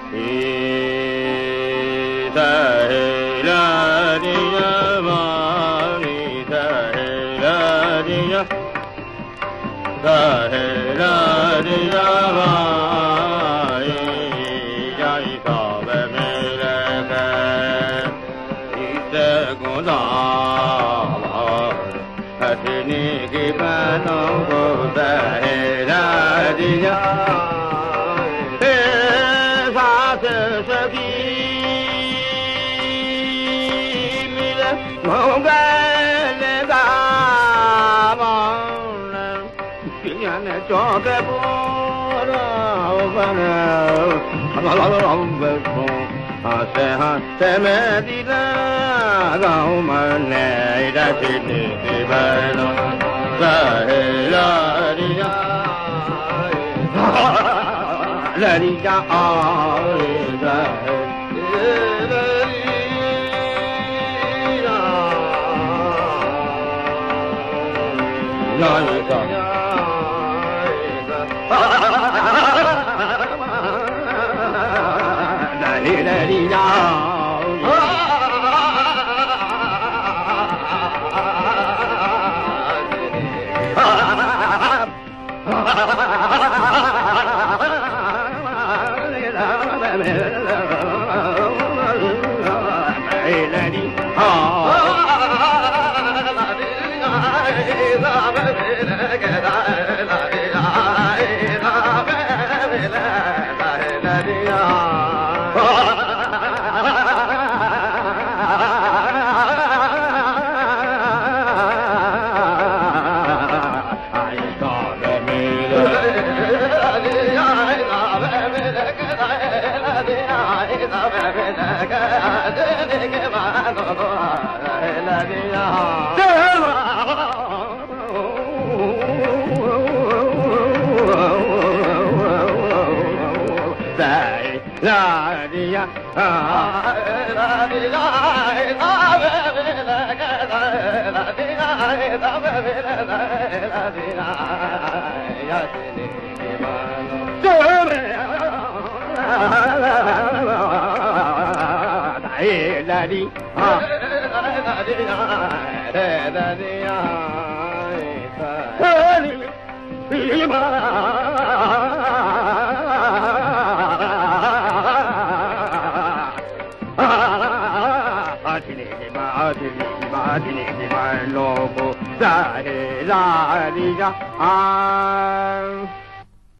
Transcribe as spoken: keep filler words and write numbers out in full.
cho cái bố đó mà nó nó về à sẽ ha sẽ mẹ đi ra gạo mà này đã chỉ đi đi về nó ra ra đi ra ra đi ra ra ra ra Daddy, daddy, now. Ah